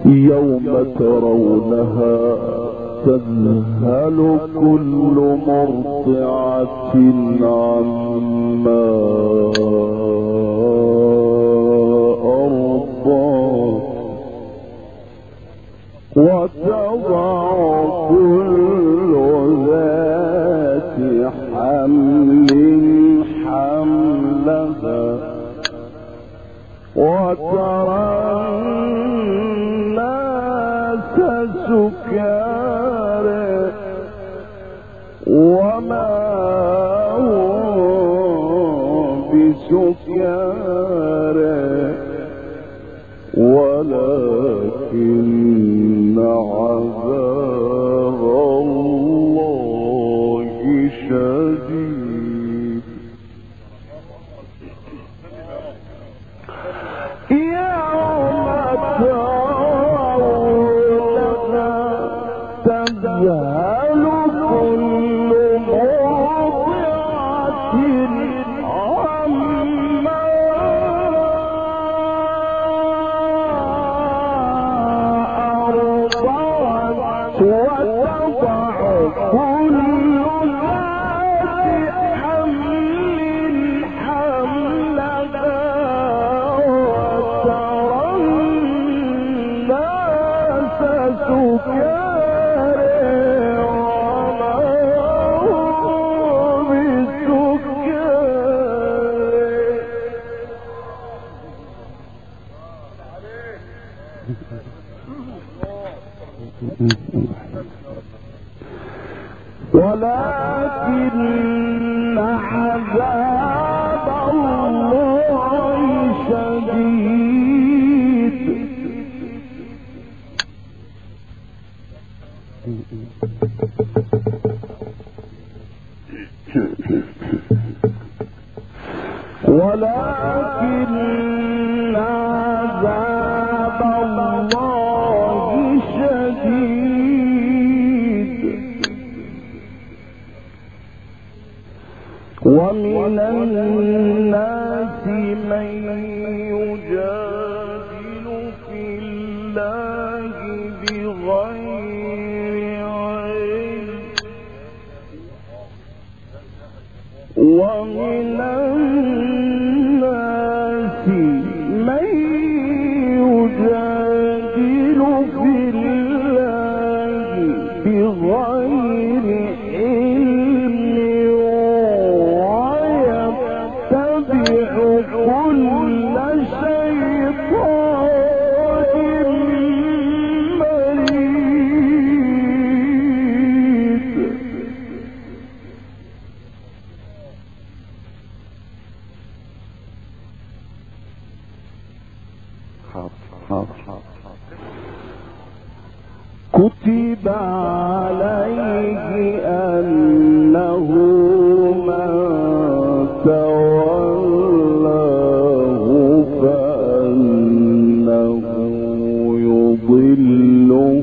يوم ترونها تذهل كل مرضعة عما أرضعت وتضع كل ذات حمل حملها وترى الناس سكارى وما هم بسكارى ولكن عذاب الله شديد. يوم ترونها تذهل كل مرضعة عما أرضعت وتضع كل ذات حمل حملها وترى الناس سكارى وما هم بسكارى ولكن عذاب الله شديد. ولكن عذاب الله شديد. ومن الناس من يجادل في الله بغير علم ومن الناس من يجادل في الله بغير علم ويتبع كل شيطان مريد. كتب عليه أنه من تولاه فأنه يضله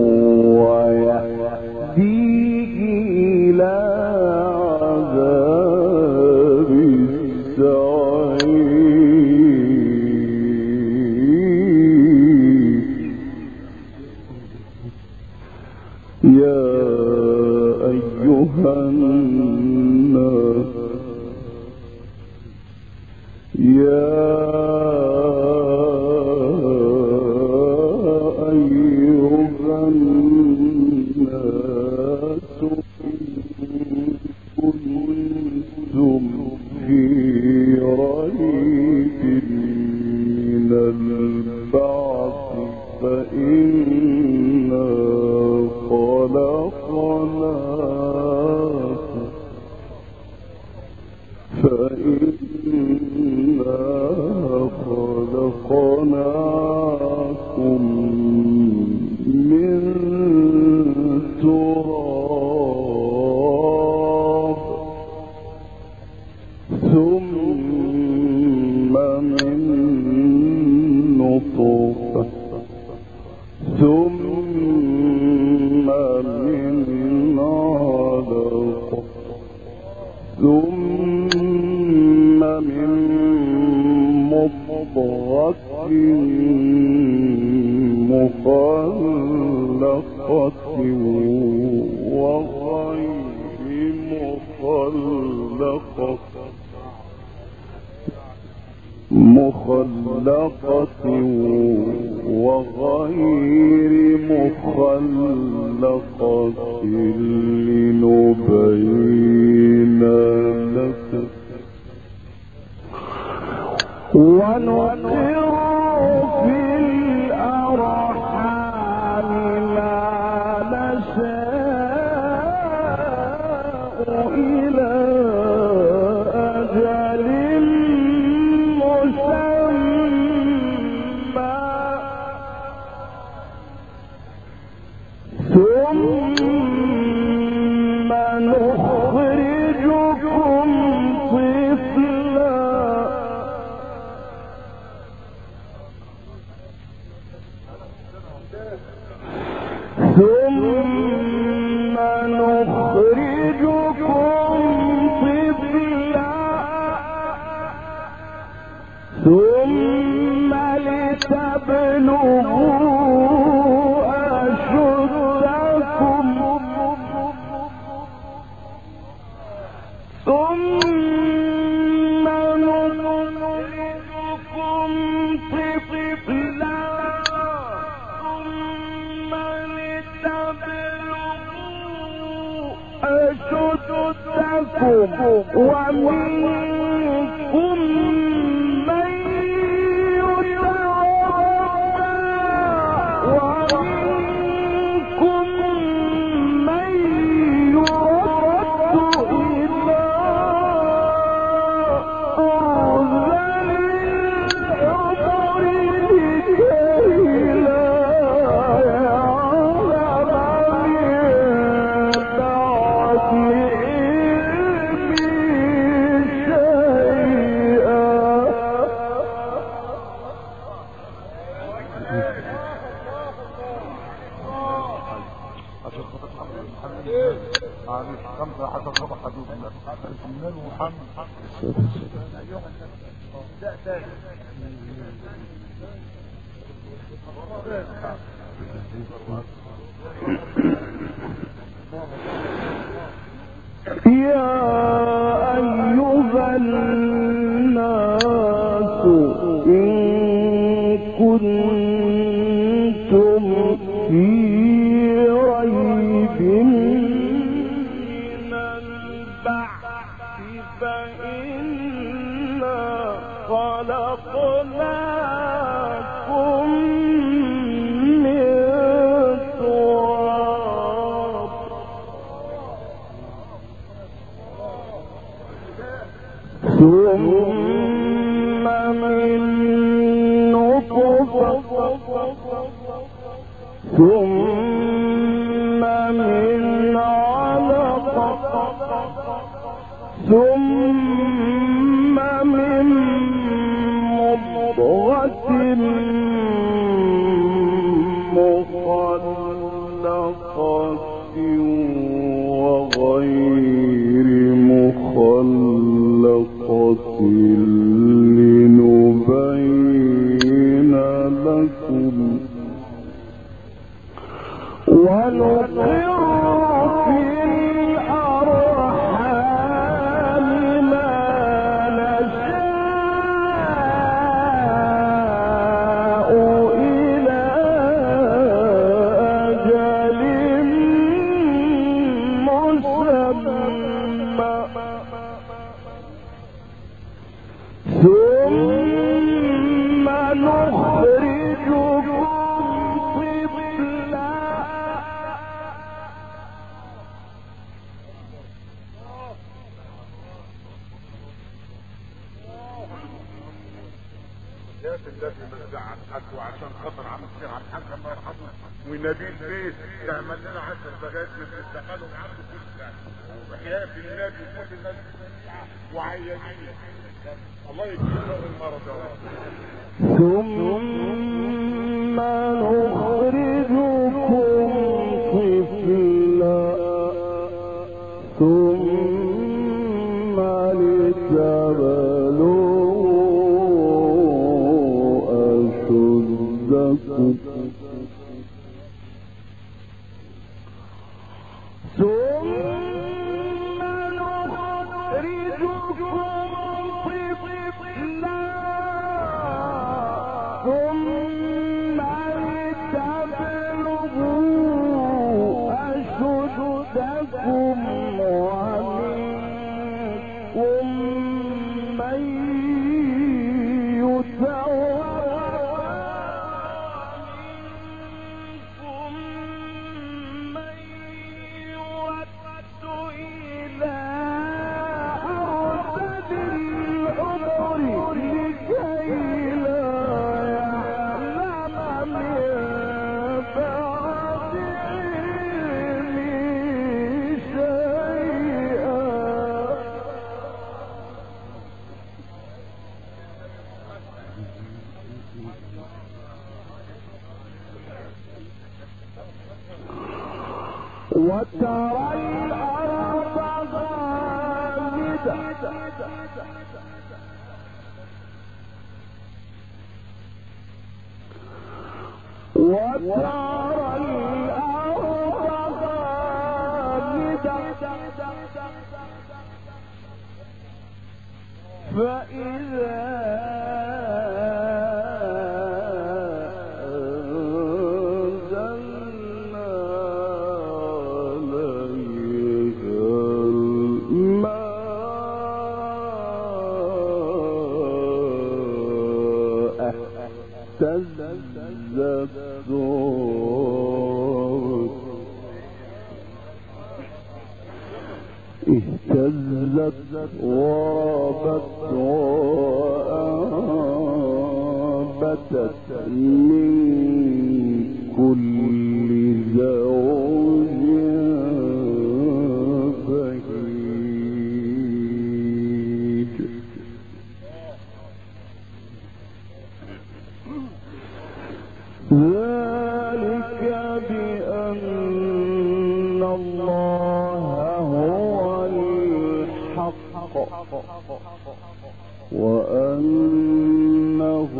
ويهديه إلى عذاب السعير. يا أيها الناس كنتم في ريب من البعث فإنا خلقناكم من تراب ثم من نطفة ثم من علقة ثم من مضغة مخلقة وغير مخلقة لنبين لكم ونقر في الأرحام ما نشاء إلى أجل مسمى ثم نخرجكم طفلا ثم لتبلغوا أشدكم ثم نخرجكم طفلا ثم لتبلغوا أشدكم ومنكم من ومنكم من يرد إلى أرذل العمر لكي لا يعلم من بعد علم شيئا. خمسة حتى صبح حديث الإيمان محمد يا أيها الناس إن كنتم في ريب من البعث فإنا خلقناكم من تراب ثم من نطفة ثم من علقة ثم من مضغة مخلقة وغير مخلقة لنبين لكم ونقر في الأرحام ما نشاء إلى أجل مسمى ثم نخرجكم طفلا يا الذي مزع عن حد وعشان خاطر عم الشيخ عبد الحاج الله يرحمه ونبيل بيت تعمل لنا 10 دقائق بنستقبلوا عنده كل سنه وحياه النبي وكل الناس وعيانين الله يكفيهم المرض يا رب. ثم نخرجكم طفلا ثم لتبلغوا أشدكم وترى الأرض هامدة وترى الأرض هامدة فإذا اهتزت وربت وأنبتت من كل زوج بهيج ذلك بأن الله هو الحق وأنه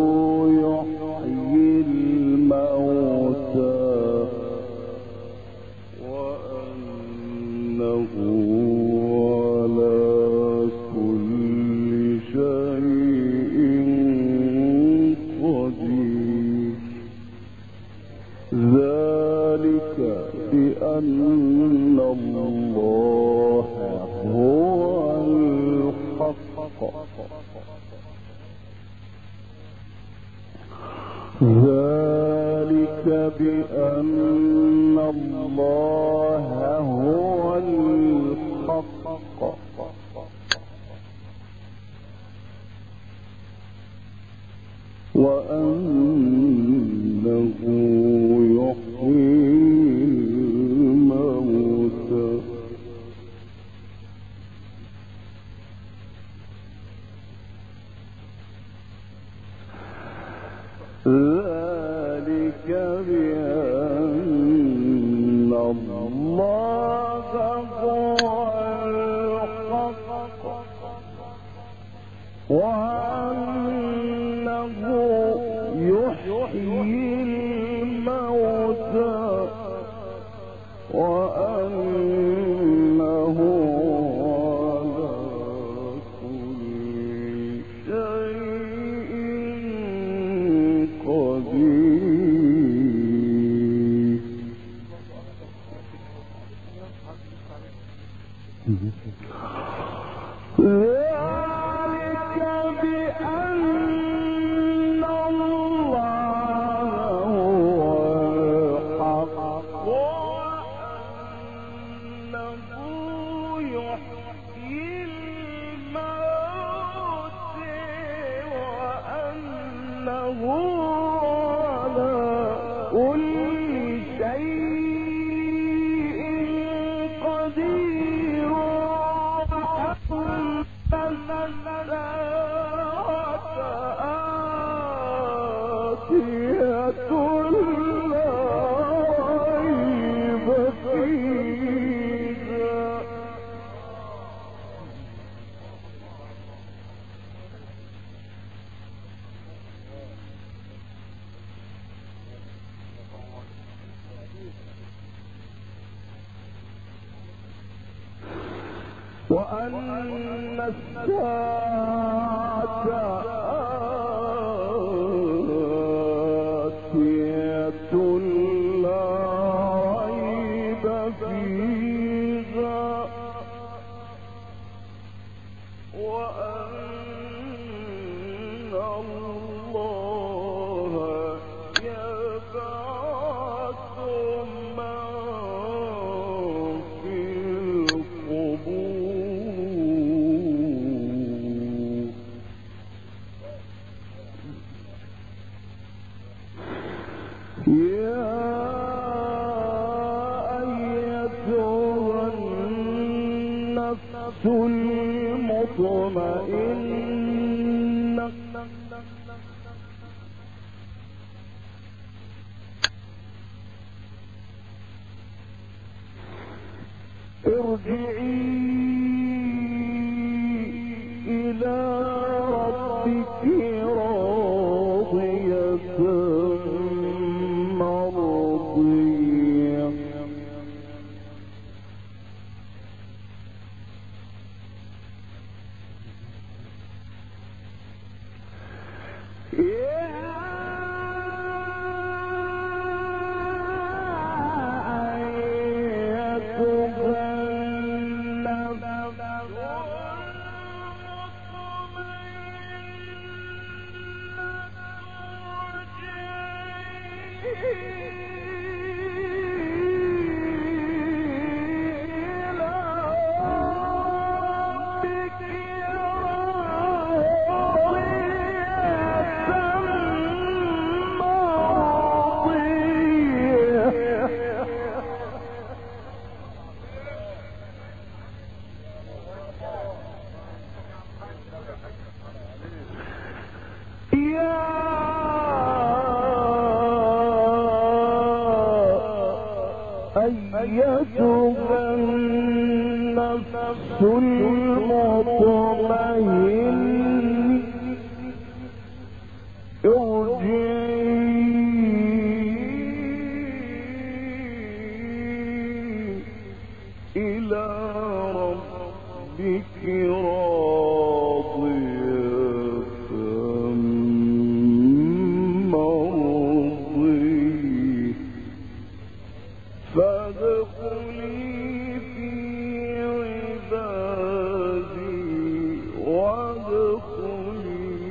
يحيي الموتى وأنه على كل شيء قدير ذلك بأن الله هو الحق ذلك بأن الله هو الحق وأنه يحيي الموتى ذلك بأن الله هو الحق وأنه يحيي الموتى وأنه على كل شيء قدير ذلك بأن الله هو الحق وأنه يحيي الموتى وأنه على كل شيء قدير وأن الساعة آتية لا ريب فيها وأن الله يبعث من في القبور يا أيتها النفس المطمئنة ارجعي إلى ربك راضية مرضية أيتها النفس المطمئنة ارجعي إلى ربك راضية مرضية فادخلي في عبادي وادخلي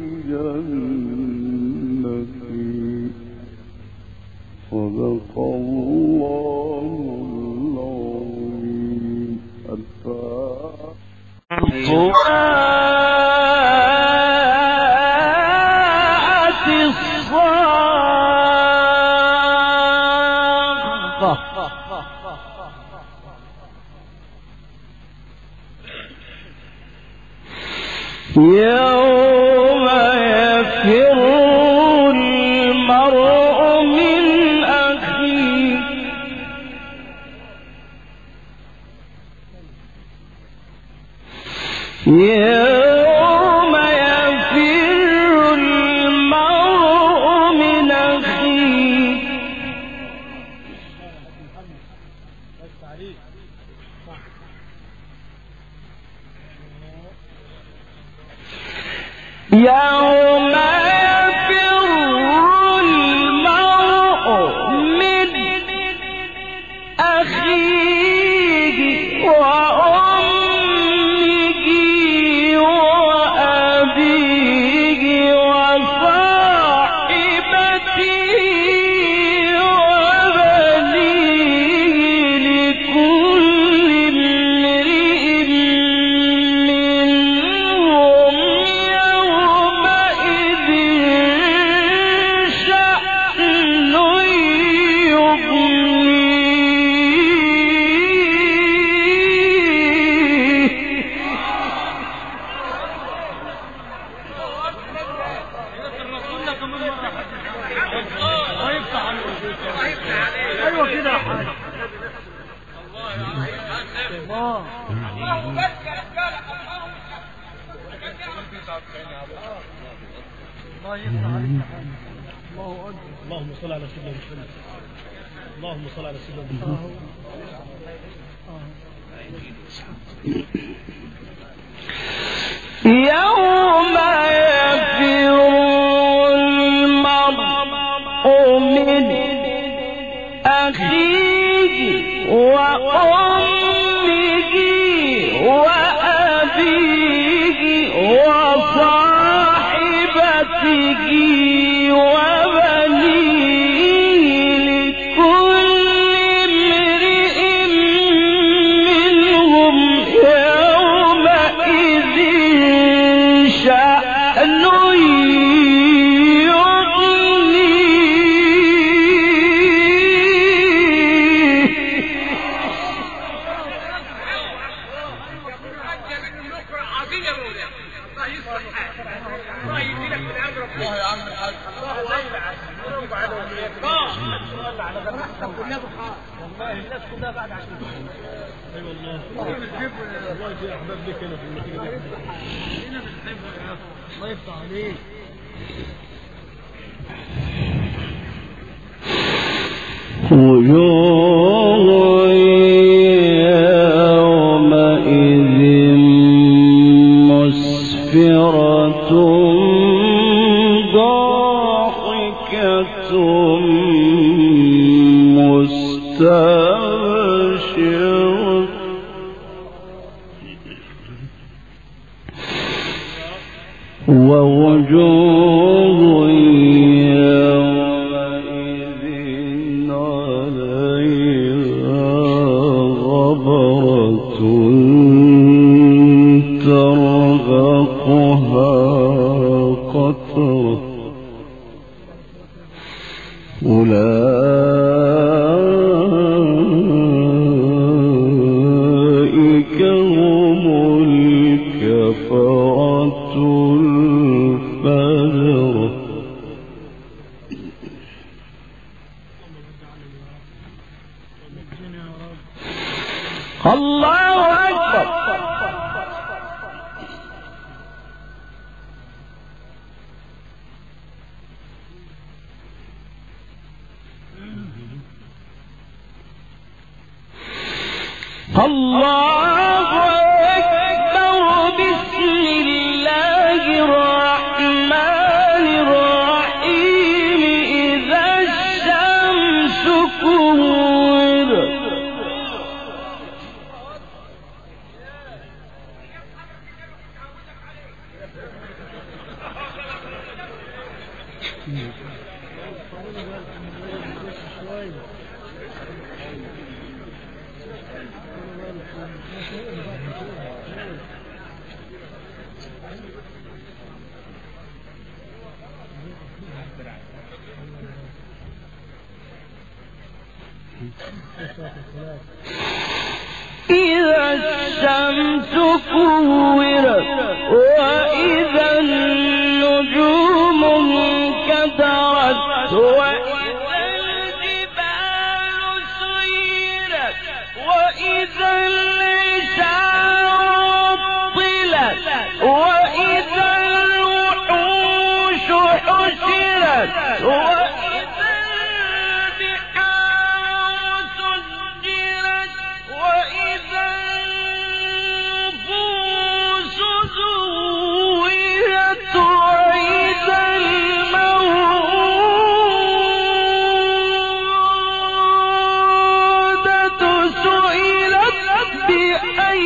جنتي صدق الله العظيم. يوم يفر المرء من أخيه يوم يفر المرء من أخيه يوم يفر المرء من أخيه وأمه وأبيه وصاحبته وبنيه لكل امرئ منهم يومئذ شأن ايوه كده يا حاج. الله الله يفتح عليك يا حاج. الله اكبر. اللهم صل على سيدنا محمد. اللهم صل على سيدنا محمد. يوم يفر المرء من أخيه وأمه وأبيه وصاحبته وبنيه لكل امرئ منهم يومئذ شأن يغنيه والله الناس كلها بعد عشان اي والله والله في احباب لك هنا في المنطقه دي هنا بنحبها يا اخي الله يفتح عليك وجوه يومئذ مسفرة ضاحكة مستبشرة ووجوه يومئذ عليها غبرة ترهقها قترة أولئك هم الكفرة الفجرة الله أكبر الله أكبر بسم الله الرحمن الرحيم إذا الشمس كورت إذا الشمس كورت وإذا النجوم انكدرت وإذا الجبال سيرت وإذا العشار طلت وإذا الوحوش حشرت وإذا البحار سجرت وإذا النفوس زوجت وإذا الموءودة سئلت بأي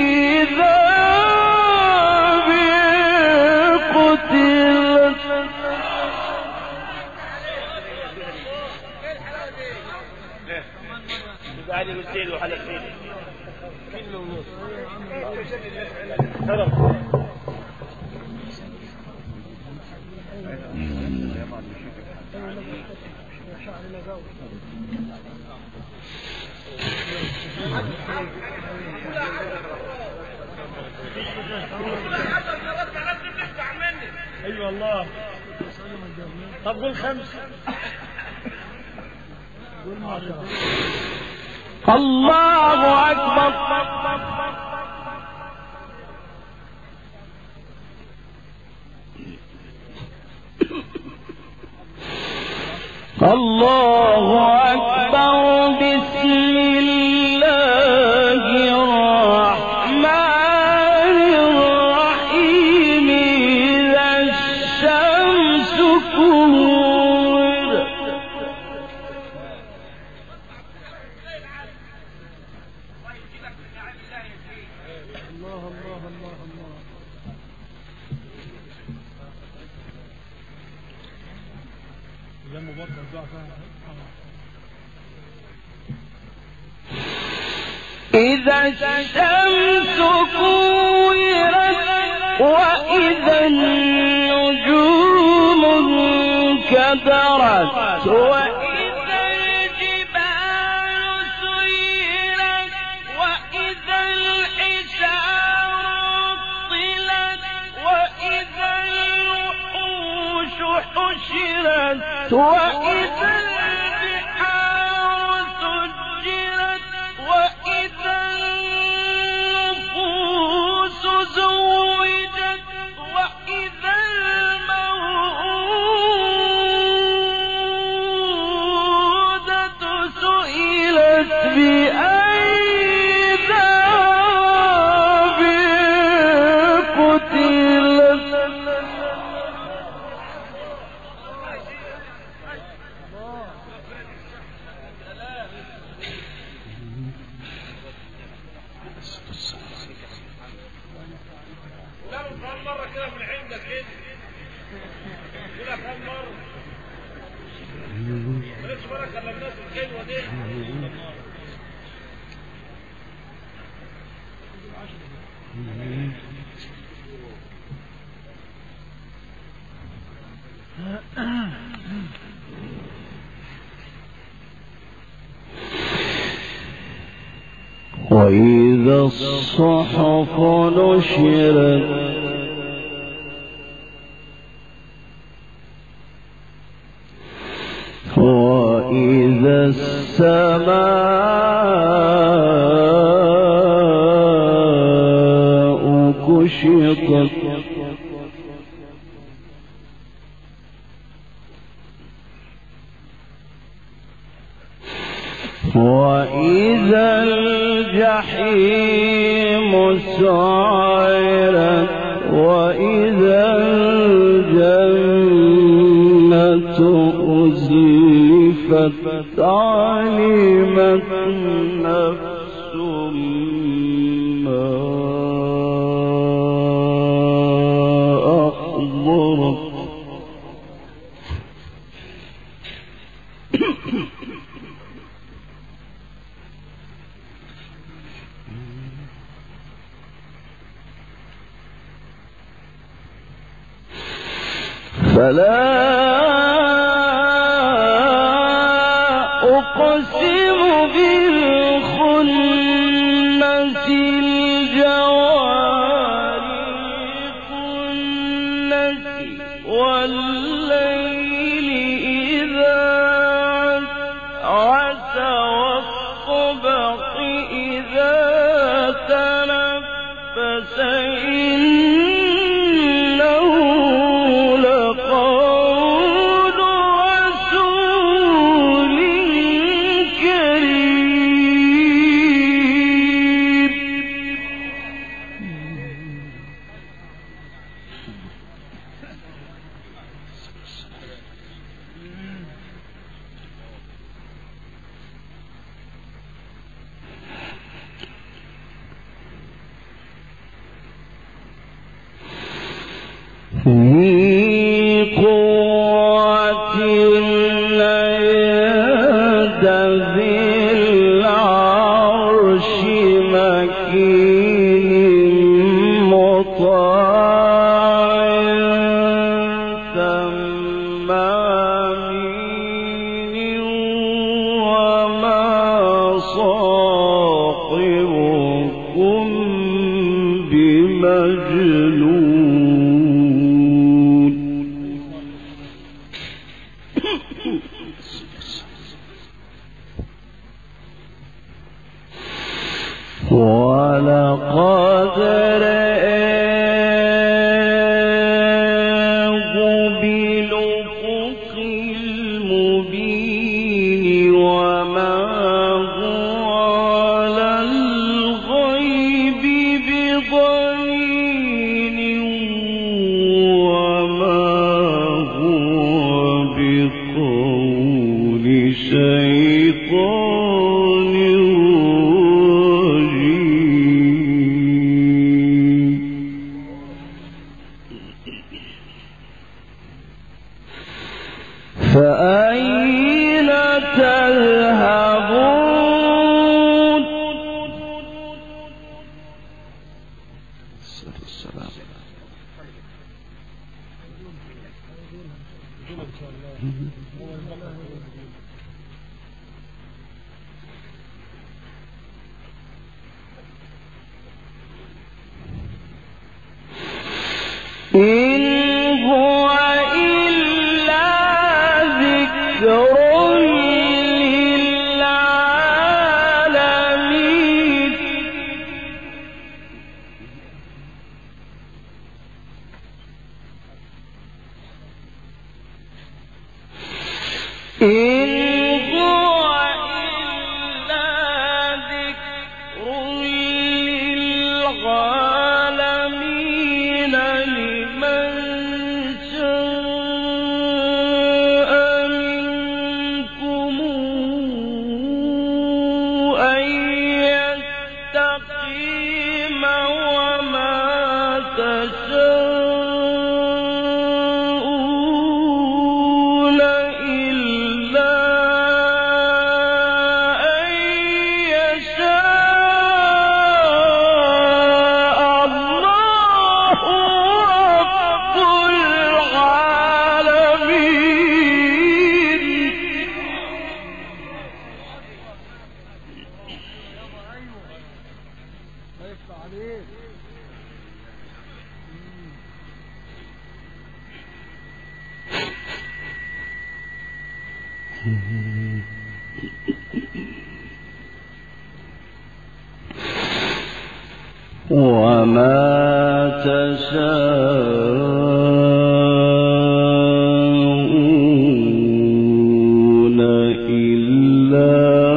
ذنب قتلت علي بالسيل وحلق سيل كله ونص ايوه والله طب قول 5 قول 10 الله أكبر الله أكبر بسم الله الرحمن الرحيم إذا الشمس كورت الله الله الله الله يا مبارك ضعفها إذا الشمس كورت وإذا النجوم انكدرت وإذا الجبال سيرت وإذا العشار طلت وإذا الوحوش حشرت وإذا وإذا الصحف نشرت وإذا السماء كشطت وإذا الجحيم سعرت وإذا الجنة أزلفت علمت نفس ما أحضرت فلا أقسم بالخنس الجوار الكنس والليل إذا عسعس والصبح إذا تنفس ذي قوة عند ذي العرش مكين مطاع ثم أمين وما صاحبكم بمجنون ولقد رآه بالأفق المبين وما هو على الغيب بضنين وما هو بقول شيطان فأين تذهبون السلام إن هو إلا ذكر للعالمين إن هو إلا ذكر للعالمين لمن وما تشاءون إلا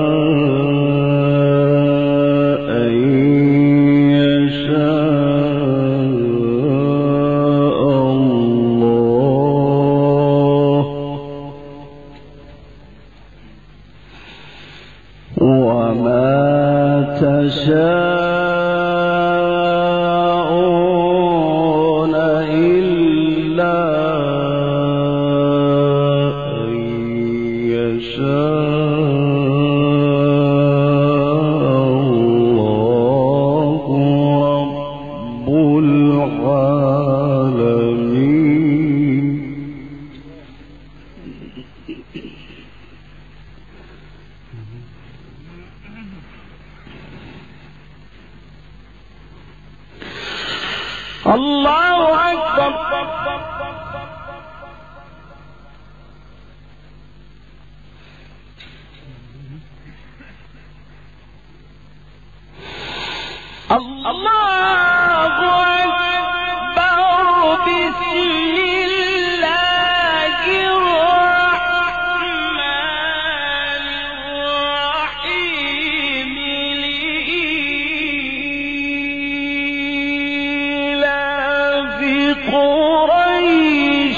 أن يشاء الله وما تشاءون إلا أن يشاء الله رب العالمين. الله أكبر. الله أكبر. بسم الله الرحمن الرحيم. لإيلاف قريش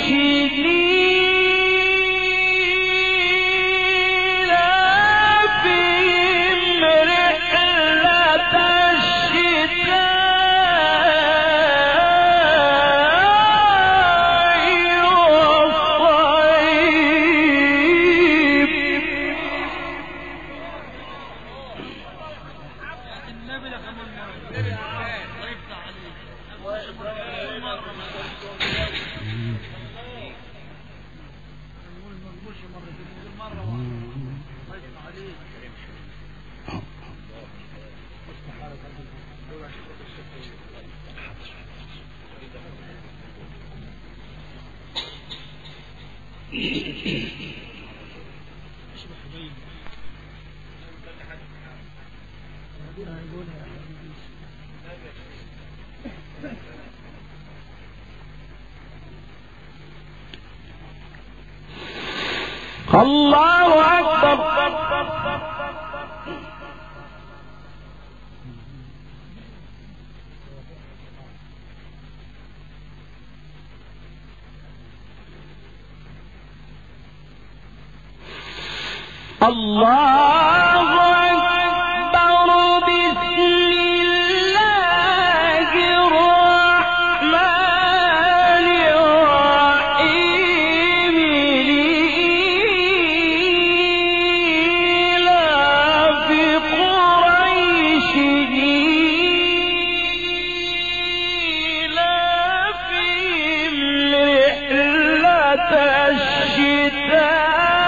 إيلافهم رحلة الله أكبر. الله أكبر. بسم الله الرحمن الرحيم. لإيلاف قريش إيلافهم رحلة الشتاء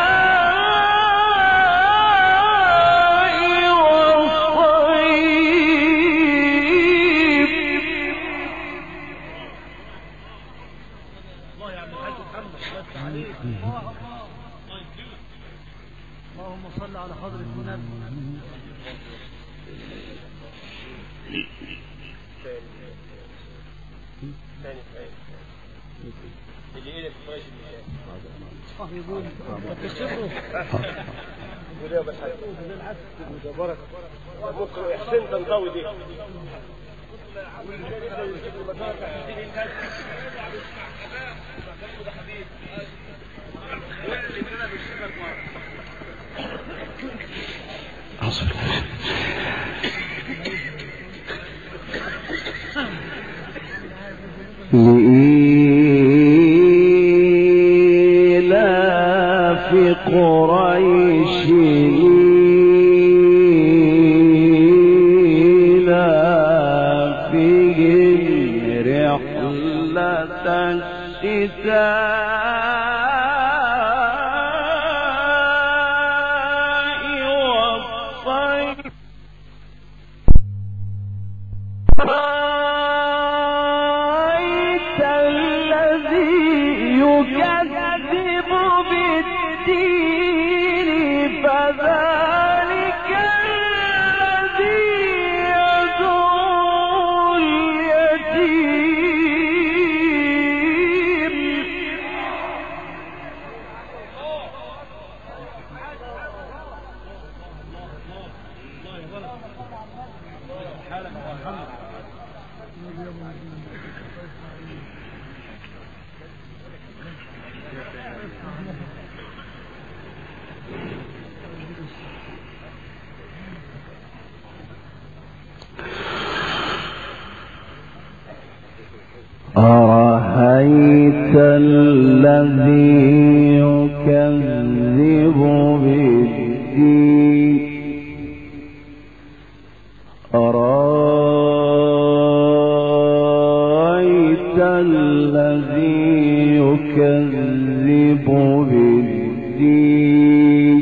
اللهم صل على حضرة النبي. يقول تكشفه وده بس بركه ممكن احسن تنطوي دي لإيلاف قريش إيلافهم رحلة الشتاء والصيف. رأيت الذي يكذب بالدين أرأيت الذي يكذب بالدين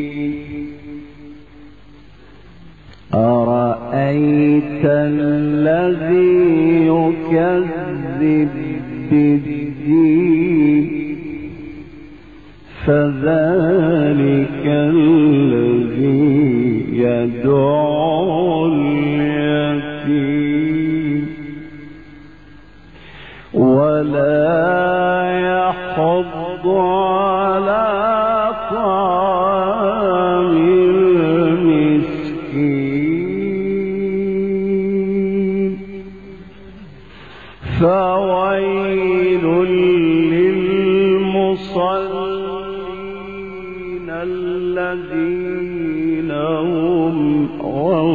أرأيت الذي يكذب بالدين فذلك الذي يدعو اليتيم ولا يحض على طعام المسكين فويل للمصلين الذين هم عن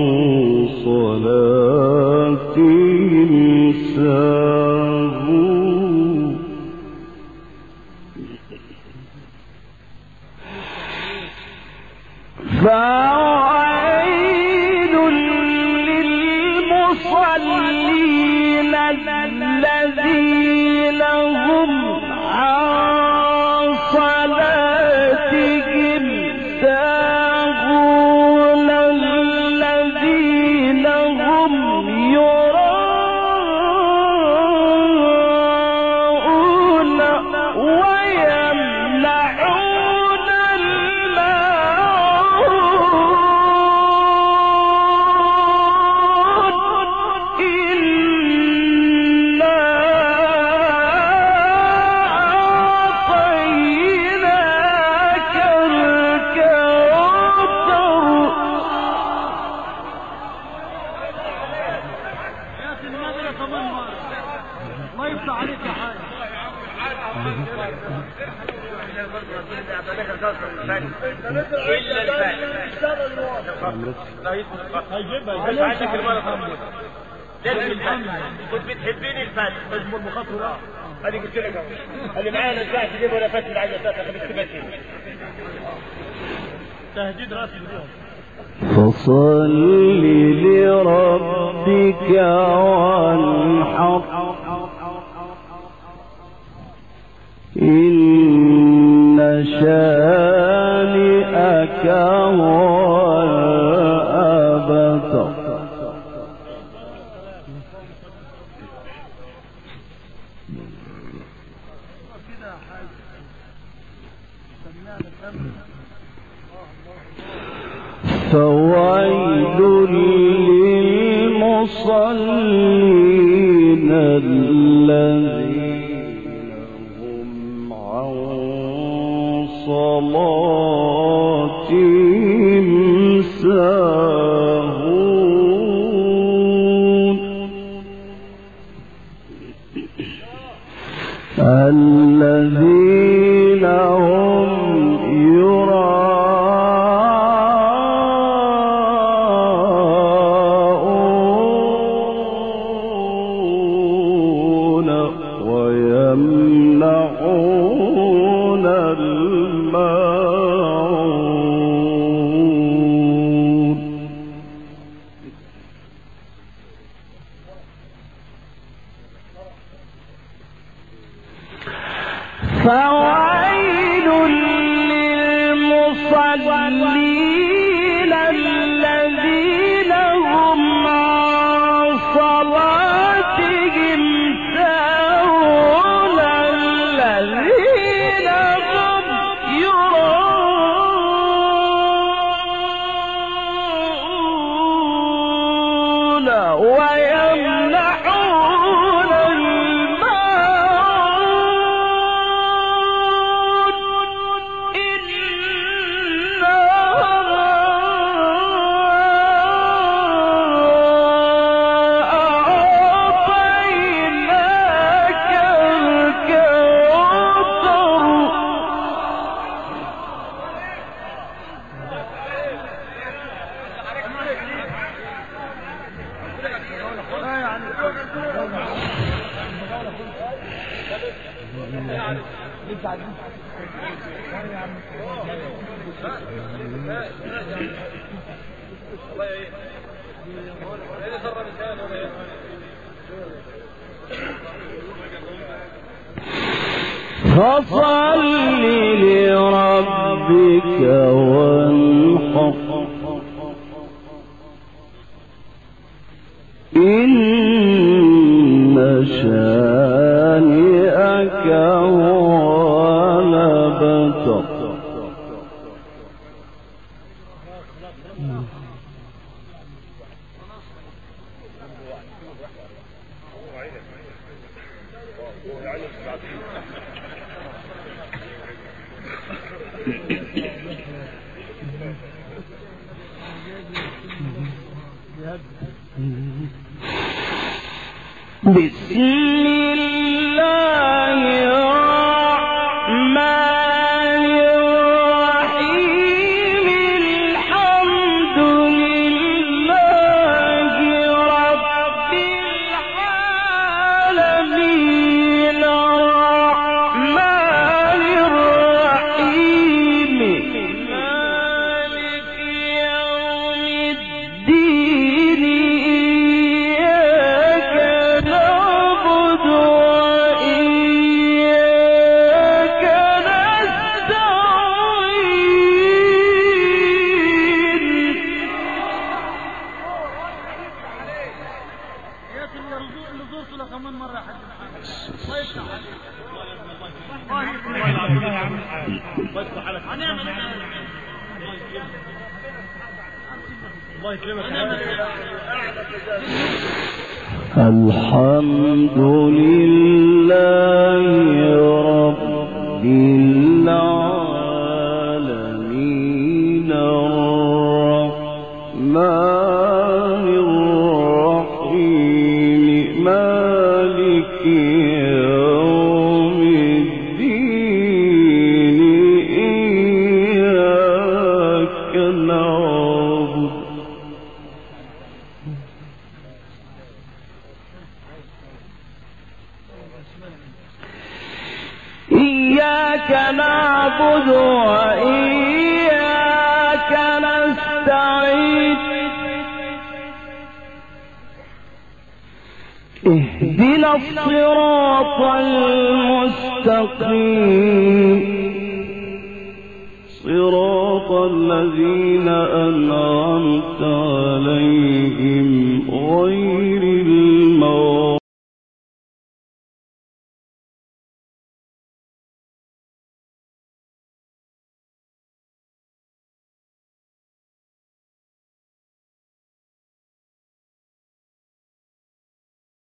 صلاتهم ساهون فويل للمصلين الذين هم عن صلاتهم ساهون الذين هم يراءون ويمنعون الماعون إنا أعطيناك الكوثر يا سيدي النبي كمان مرة الله يفتح عليك يا حاج هيجيبها عندك المرة كنت بتحبيني الفاتح مجموع المخاطرة هذه قلت لك اهو اللي معايا انا ساعه تجيب ولا فاتح العجله بتاعتك خليك تبكي تهديد راسي اليوم فصل لربك وانحر إن شانئك هو الأبتر فويل للمصلين الذين هم عن صلاتهم ساهون الذين هم يراءون ويمنعون الماعون فويل للمصلين الذين هم عن صلاتهم ساهون الذين هم يراءون ويمنعون الماعون إنا أعطيناك الكوثر فصل لربك وانحر إن شانئك هو الأبتر. بسم الله الرحمن الرحيم الحمد لله رب العالمين الرحمن الرحيم مالك يوم الدين إياك نعبد وإياك نستعين. اللي زرته له كمان مرة يا حاج الله يكرمك. الحمد لله رب العالمين الرحمن الرحيم مالك يوم الدين إياك نعبد وإياك نستعين. اهدنا الصراط المستقيم صراط الذين أنعمت